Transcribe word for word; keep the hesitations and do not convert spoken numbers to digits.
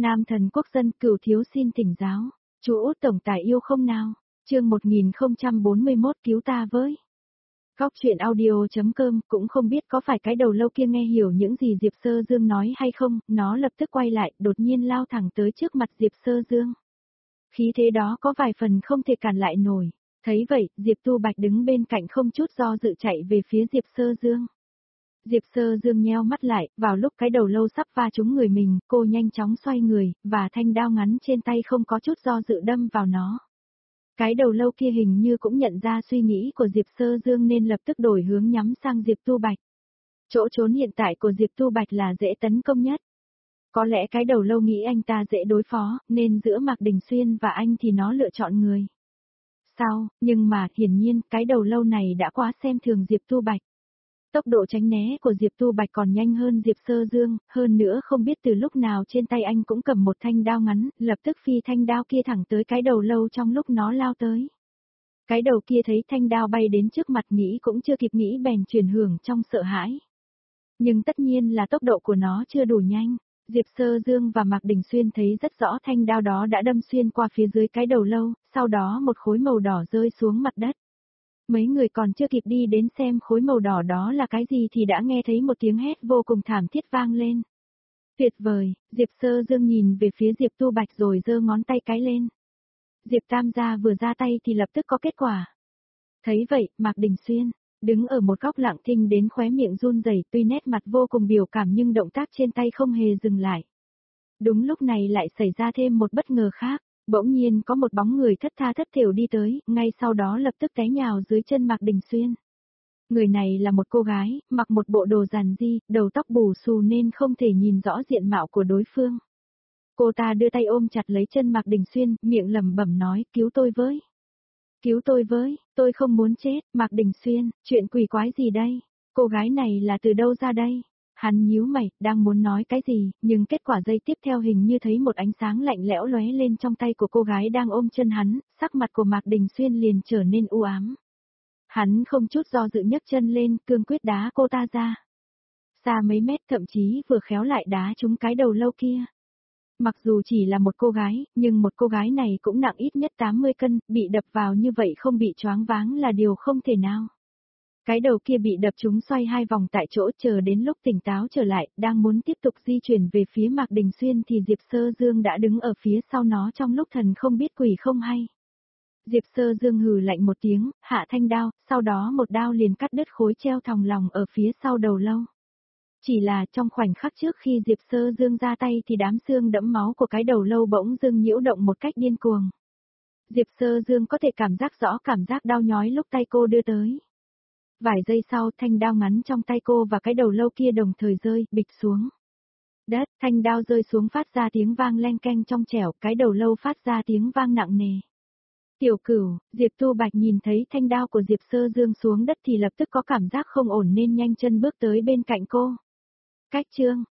Nam thần quốc dân cửu thiếu xin thỉnh giáo. Chú Út tổng tài yêu không nào? Chương một nghìn không trăm bốn mươi mốt cứu ta với. Góc chuyện audio.com cũng không biết có phải cái đầu lâu kia nghe hiểu những gì Diệp Sơ Dương nói hay không, nó lập tức quay lại, đột nhiên lao thẳng tới trước mặt Diệp Sơ Dương. Khí thế đó có vài phần không thể cản lại nổi. Thấy vậy, Diệp Tu Bạch đứng bên cạnh không chút do dự chạy về phía Diệp Sơ Dương. Diệp Sơ Dương nheo mắt lại, vào lúc cái đầu lâu sắp va trúng người mình, cô nhanh chóng xoay người, và thanh đao ngắn trên tay không có chút do dự đâm vào nó. Cái đầu lâu kia hình như cũng nhận ra suy nghĩ của Diệp Sơ Dương nên lập tức đổi hướng nhắm sang Diệp Tu Bạch. Chỗ trốn hiện tại của Diệp Tu Bạch là dễ tấn công nhất. Có lẽ cái đầu lâu nghĩ anh ta dễ đối phó, nên giữa Mạc Đình Xuyên và anh thì nó lựa chọn người. Sao, nhưng mà, hiển nhiên, cái đầu lâu này đã quá xem thường Diệp Tu Bạch. Tốc độ tránh né của Diệp Tu Bạch còn nhanh hơn Diệp Sơ Dương, hơn nữa không biết từ lúc nào trên tay anh cũng cầm một thanh đao ngắn, lập tức phi thanh đao kia thẳng tới cái đầu lâu trong lúc nó lao tới. Cái đầu kia thấy thanh đao bay đến trước mặt nghĩ cũng chưa kịp nghĩ bèn chuyển hưởng trong sợ hãi. Nhưng tất nhiên là tốc độ của nó chưa đủ nhanh, Diệp Sơ Dương và Mạc Đình Xuyên thấy rất rõ thanh đao đó đã đâm xuyên qua phía dưới cái đầu lâu, sau đó một khối màu đỏ rơi xuống mặt đất. Mấy người còn chưa kịp đi đến xem khối màu đỏ đó là cái gì thì đã nghe thấy một tiếng hét vô cùng thảm thiết vang lên. Tuyệt vời, Diệp Sơ Dương nhìn về phía Diệp Tu Bạch rồi giơ ngón tay cái lên. Diệp Tam gia vừa ra tay thì lập tức có kết quả. Thấy vậy, Mạc Đình Xuyên, đứng ở một góc lặng thinh đến khóe miệng run rẩy, tuy nét mặt vô cùng biểu cảm nhưng động tác trên tay không hề dừng lại. Đúng lúc này lại xảy ra thêm một bất ngờ khác. Bỗng nhiên có một bóng người thất tha thất thểu đi tới, ngay sau đó lập tức té nhào dưới chân Mạc Đình Xuyên. Người này là một cô gái, mặc một bộ đồ giản dị, đầu tóc bù xù nên không thể nhìn rõ diện mạo của đối phương. Cô ta đưa tay ôm chặt lấy chân Mạc Đình Xuyên, miệng lẩm bẩm nói, cứu tôi với. Cứu tôi với, tôi không muốn chết, Mạc Đình Xuyên, chuyện quỷ quái gì đây? Cô gái này là từ đâu ra đây? Hắn nhíu mày, đang muốn nói cái gì, nhưng kết quả giây tiếp theo hình như thấy một ánh sáng lạnh lẽo lóe lên trong tay của cô gái đang ôm chân hắn, sắc mặt của Mạc Đình Xuyên liền trở nên u ám. Hắn không chút do dự nhấc chân lên, cương quyết đá cô ta ra. Xa mấy mét thậm chí vừa khéo lại đá trúng cái đầu lâu kia. Mặc dù chỉ là một cô gái, nhưng một cô gái này cũng nặng ít nhất tám mươi cân, bị đập vào như vậy không bị choáng váng là điều không thể nào. Cái đầu kia bị đập trúng xoay hai vòng tại chỗ chờ đến lúc tỉnh táo trở lại, đang muốn tiếp tục di chuyển về phía Mạc Đình Xuyên thì Diệp Sơ Dương đã đứng ở phía sau nó trong lúc thần không biết quỷ không hay. Diệp Sơ Dương hừ lạnh một tiếng, hạ thanh đao, sau đó một đao liền cắt đứt khối treo thòng lòng ở phía sau đầu lâu. Chỉ là trong khoảnh khắc trước khi Diệp Sơ Dương ra tay thì đám xương đẫm máu của cái đầu lâu bỗng dưng nhiễu động một cách điên cuồng. Diệp Sơ Dương có thể cảm giác rõ cảm giác đau nhói lúc tay cô đưa tới. Vài giây sau thanh đao ngắn trong tay cô và cái đầu lâu kia đồng thời rơi, bịch xuống. Đất, thanh đao rơi xuống phát ra tiếng vang len keng trong trẻo, cái đầu lâu phát ra tiếng vang nặng nề. Tiểu Cửu, Diệp Tu Bạch nhìn thấy thanh đao của Diệp Sơ Dương xuống đất thì lập tức có cảm giác không ổn nên nhanh chân bước tới bên cạnh cô. Cách chương,